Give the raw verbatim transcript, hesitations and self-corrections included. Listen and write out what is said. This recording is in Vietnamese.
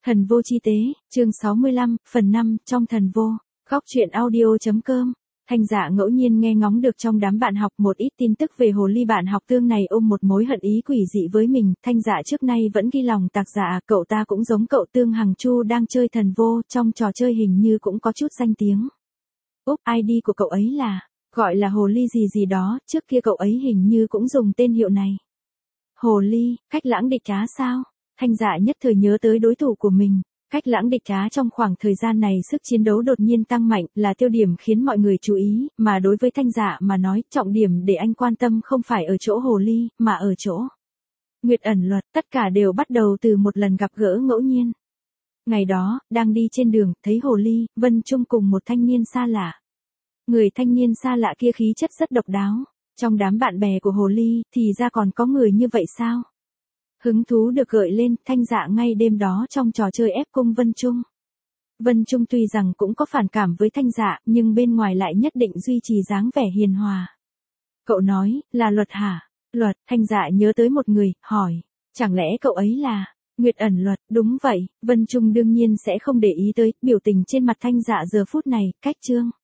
Thần vô chi tế, chương sáu mươi lăm, phần năm, trong thần vô. Góc truyện audio.com. Thanh Dạ ngẫu nhiên nghe ngóng được trong đám bạn học một ít tin tức về hồ ly bạn học Tương này ôm một mối hận ý quỷ dị với mình. Thanh Dạ trước nay vẫn ghi lòng tạc dạ, cậu ta cũng giống cậu Tương Hằng Chu đang chơi thần vô, trong trò chơi hình như cũng có chút danh tiếng. Úp, i đê của cậu ấy là, gọi là hồ ly gì gì đó, trước kia cậu ấy hình như cũng dùng tên hiệu này. Hồ ly, Cách Lãng địch cá sao? Thanh Dạ nhất thời nhớ tới đối thủ của mình. Cách Lãng địch cá trong khoảng thời gian này sức chiến đấu đột nhiên tăng mạnh, là tiêu điểm khiến mọi người chú ý, mà đối với Thanh Dạ mà nói, trọng điểm để anh quan tâm không phải ở chỗ hồ ly, mà ở chỗ Nguyệt ẩn luật, tất cả đều bắt đầu từ một lần gặp gỡ ngẫu nhiên. Ngày đó, đang đi trên đường, thấy hồ ly, Vân Trung cùng một thanh niên xa lạ. Người thanh niên xa lạ kia khí chất rất độc đáo. Trong đám bạn bè của hồ ly, thì ra còn có người như vậy sao? Hứng thú được gợi lên, Thanh Dạ ngay đêm đó trong trò chơi ép cung Vân Trung. Vân Trung tuy rằng cũng có phản cảm với Thanh Dạ, nhưng bên ngoài lại nhất định duy trì dáng vẻ hiền hòa. Cậu nói, là Luật hả? Luật, Thanh Dạ nhớ tới một người, hỏi, chẳng lẽ cậu ấy là Nguyệt ẩn luật? Đúng vậy, Vân Trung đương nhiên sẽ không để ý tới, biểu tình trên mặt Thanh Dạ giờ phút này, cách chương.